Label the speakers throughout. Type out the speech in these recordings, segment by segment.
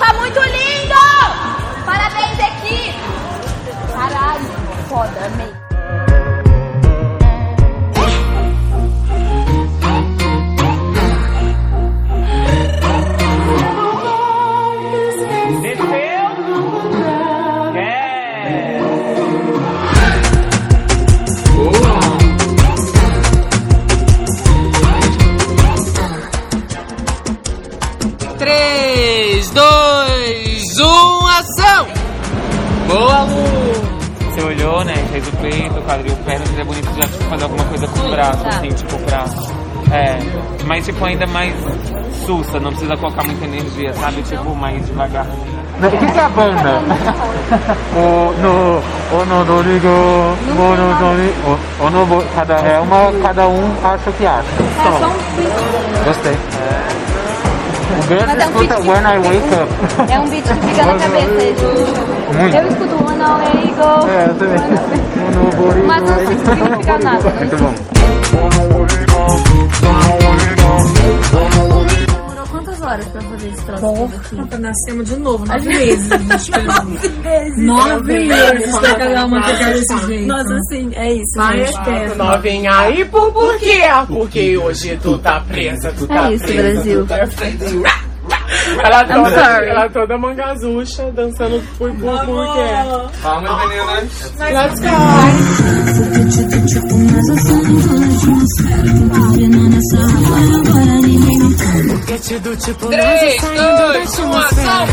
Speaker 1: tá muito lindo! Parabéns, equipe! Caralho, foda, amei.
Speaker 2: Boa, Lu! Você olhou, né? Fez o peito, o quadril, perna, seria bonito já tipo, fazer alguma coisa com o braço, assim, tipo, pra... mas tipo, ainda mais sussa, não precisa colocar muita energia, sabe? Tipo, mais devagar. O que é a banda? Cada um acha o que acha. Gostei. O Girls escuta When I Wake Up.
Speaker 1: É um beat que fica na cabeça.
Speaker 2: Muito.
Speaker 1: Eu escuto When I Wake Up.
Speaker 2: Eu também.
Speaker 1: Mas não significa nada.
Speaker 2: Muito bom.
Speaker 1: Demorou quantas horas pra fazer esse troço?
Speaker 3: Nascemos de novo, 9 meses. 9 meses pra cada uma ficar desse jeito.
Speaker 1: Nossa, assim, é isso.
Speaker 4: Novinha, e por quê? Porque hoje tu tá presa, tu tá
Speaker 1: isso,
Speaker 4: presa.
Speaker 1: Brasil.
Speaker 4: Tu tá presa. Ela toda mangazucha, dançando por quê?
Speaker 2: Vamos, meninas.
Speaker 4: Let's go!
Speaker 2: 3, 2, 1, ação,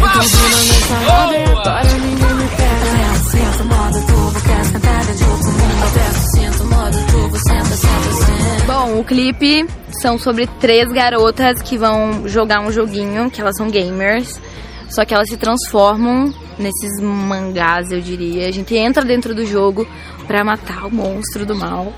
Speaker 1: Bom, o clipe são sobre 3 garotas que vão jogar um joguinho, que elas são gamers, só que elas se transformam nesses mangás, eu diria. A gente entra dentro do jogo pra matar o monstro do mal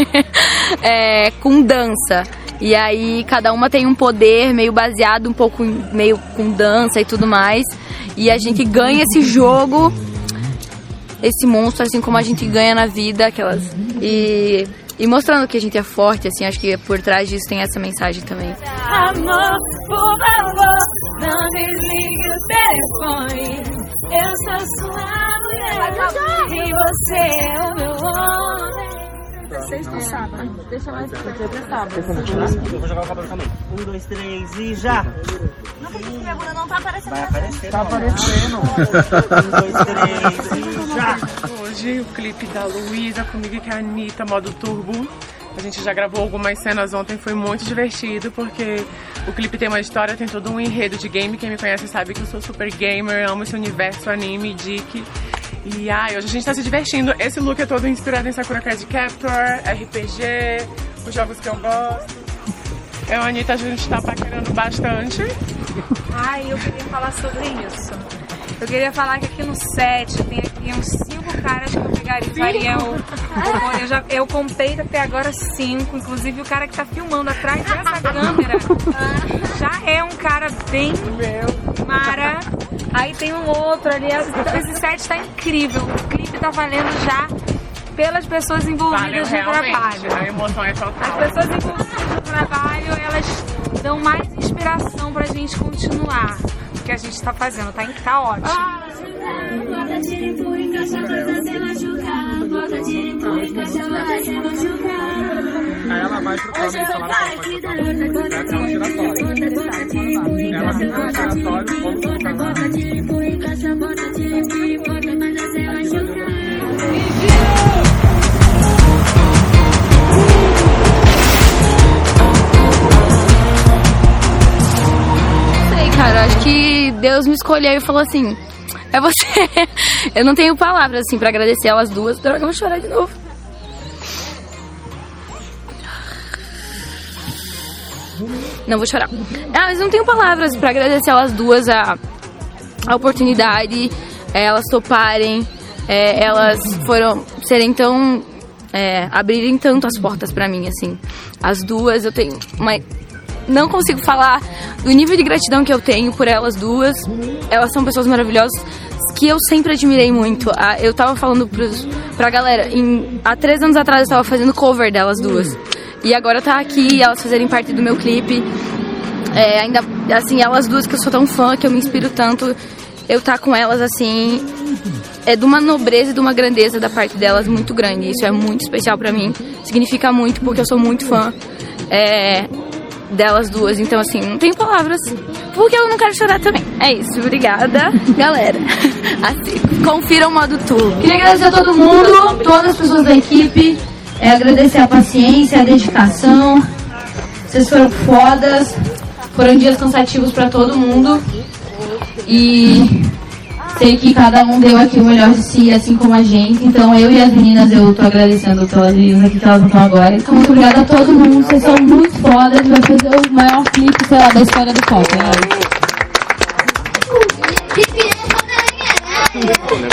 Speaker 1: com dança. E aí cada uma tem um poder meio baseado um pouco meio com dança e tudo mais. E a gente ganha esse jogo, esse monstro, assim como a gente ganha na vida, aquelas... E mostrando que a gente é forte, assim, acho que por trás disso tem essa mensagem também.
Speaker 5: Amor, por favor, não desligue o telefone. Eu sou sua mulher e você é o meu homem.
Speaker 1: Sexta e sábado. Deixa mais sábado.
Speaker 6: Eu vou jogar o cabelo também. 1, 2, 3 e já!
Speaker 1: Não, porque minha bunda não tá aparecendo.
Speaker 6: Vai aparecer.
Speaker 4: Tá aparecendo.
Speaker 6: 1, 2, 3 e já!
Speaker 4: Hoje o clipe da Luísa comigo, que é a Anitta, modo turbo. A gente já gravou algumas cenas ontem, foi muito divertido, porque o clipe tem uma história, tem todo um enredo de game. Quem me conhece sabe que eu sou super gamer, amo esse universo anime, geek. E hoje a gente tá se divertindo. Esse look é todo inspirado em Sakura Card Captor, RPG, os jogos que eu gosto. Eu e a Anitta, a gente tá paquerando bastante.
Speaker 3: Eu queria falar sobre isso. Eu queria falar que aqui no set tem aqui uns 5 caras que eu pegaria eu contei até agora 5. Inclusive o cara que tá filmando atrás dessa câmera já é um cara bem mara. Aí tem um outro ali. Esse set tá incrível. O clipe tá valendo já pelas pessoas envolvidas no trabalho.
Speaker 4: A emoção é total.
Speaker 3: As pessoas envolvidas no trabalho, elas dão mais inspiração pra gente continuar. Que a gente tá fazendo, tá ótimo.
Speaker 5: Bota tiro e pula, encaixa, vai fazer machucar. Bota tiro e pula, encaixa, vai fazer machucar.
Speaker 4: Aí ela vai pro caminho e fala que ela pode botar ela
Speaker 5: bota tiro e pula, encaixa, bota tiro e pula, vai fazer machucar.
Speaker 1: Cara, acho que Deus me escolheu e falou assim: é você. Eu não tenho palavras assim pra agradecer elas duas. Droga, eu vou chorar de novo. Não vou chorar. Mas não tenho palavras pra agradecer elas duas a oportunidade, elas toparem, elas foram serem tão abrirem tanto as portas pra mim, assim. As duas, eu tenho não consigo falar do nível de gratidão que eu tenho por elas duas. Elas são pessoas maravilhosas que eu sempre admirei muito. Eu tava falando pra galera, há 3 anos atrás eu tava fazendo cover delas duas. E agora tá aqui, elas fazerem parte do meu clipe. Ainda, assim, elas duas que eu sou tão fã, que eu me inspiro tanto, eu tá com elas, assim, é de uma nobreza e de uma grandeza da parte delas muito grande. Isso é muito especial pra mim, significa muito, porque eu sou muito fã delas duas. Então, assim, não tenho palavras, porque eu não quero chorar também. É isso, obrigada, galera. Assim, confiram o modo tour.
Speaker 7: Queria agradecer a todo mundo, todas as pessoas da equipe, agradecer a paciência, a dedicação. Vocês foram fodas, foram dias cansativos pra todo mundo. E sei que cada um deu aqui o melhor de si, assim como a gente. Então eu e as meninas, eu tô agradecendo pelas meninas aqui que elas estão agora. Então muito obrigada a todo mundo, vocês são muito fodas. A gente vai fazer o maior clipe, sei lá, da história do pop, né?